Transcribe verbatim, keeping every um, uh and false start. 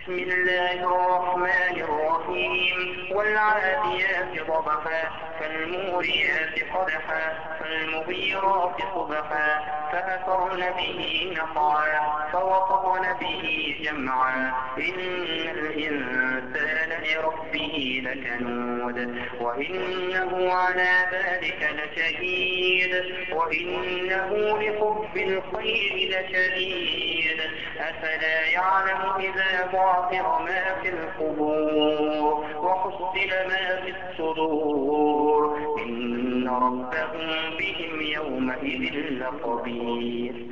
بسم الله الرحمن الرحيم والعاديات ضبحا فالموريات قدحا فالمغيرات صبحا فأثرن به نقعا فوسطن به جمعا إن الإنسان لربه لكنود وإنه على ذلك لشهيد وإنه لحب الخير لشديد أفلا يعلم إذا بعثر ما في القبور وحصل ما في الصدور إن ربهم بهم يومئذ لخبير.